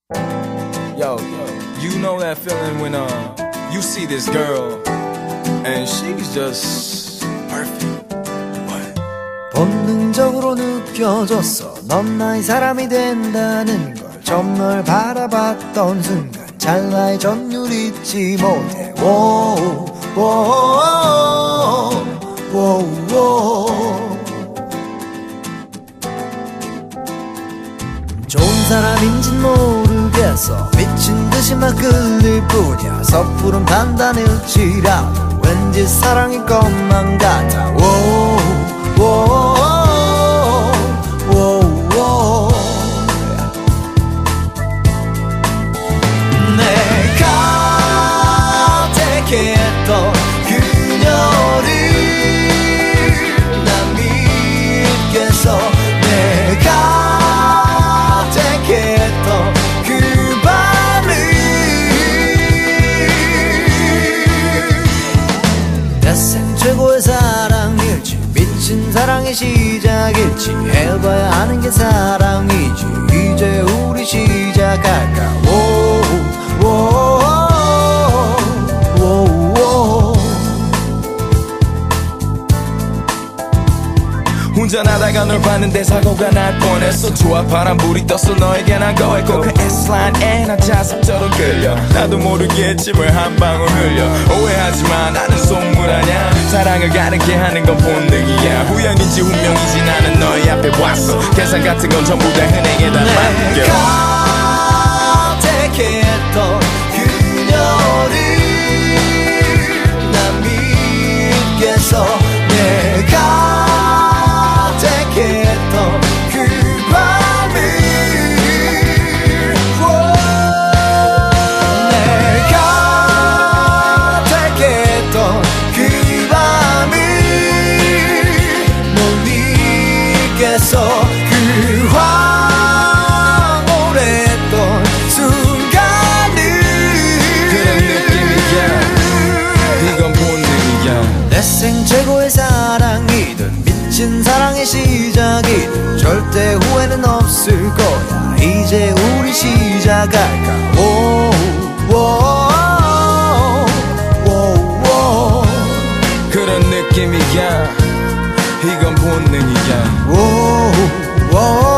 Yo, you know that feeling when you see this girl and she's just perfect. What? 본능적으로 느껴졌어. 넌 나의 사람이 된다는 걸. 처음 널 바라봤던 순간 찰나의 전율 잊지 못해. 오, 오, 오, 오, 오. 좋은 사람인진 모르겠어. 미친 듯이 막 끌릴 뿐이야. 섣부른 판단일지라도 왠지 사랑일 것만 같아. 오, 오, 오, 오, 오. 내가 택했던 그녀를 난 믿겠어. 내가 택했던 그 밤을 내 생 최고의 사랑일지 미친 사랑의 시작일지 해봐야 하는 게 사랑이지. 이제 우리 시작할까. 오, 오, 오, 오. 운전하다가 널 봤는데 사고가 날 뻔했어. 좋아 파란 불이 떴어. 너에게 난 거했고 그 S라인에 난 자석처럼 끌려. 나도 모르게 침을 한 방울 흘려. 오해하지마 나는 속물 아냐. 사랑을 가르게 하는 건 본능이야. 우연인지 운명인지 나는 너의 앞에 왔어. 계산 같은 건 전부 다 흔행에다 맡겨. 내가 택했던 그녀를 난 믿겠어. 내가 택했던 그 밤을 내가 택했던 그 밤을 못 잊겠어. 그 황홀했던 순간을. 그런 느낌이야. 이건 본능이야. 내 생 최고의 사랑이든 미친 사랑의 시작이든 절대 후회는 없을 거야. 이제 우리 시작할까. 오, 오, 오, 오. 그런 느낌이야. 이건 본능이야. 오, 오.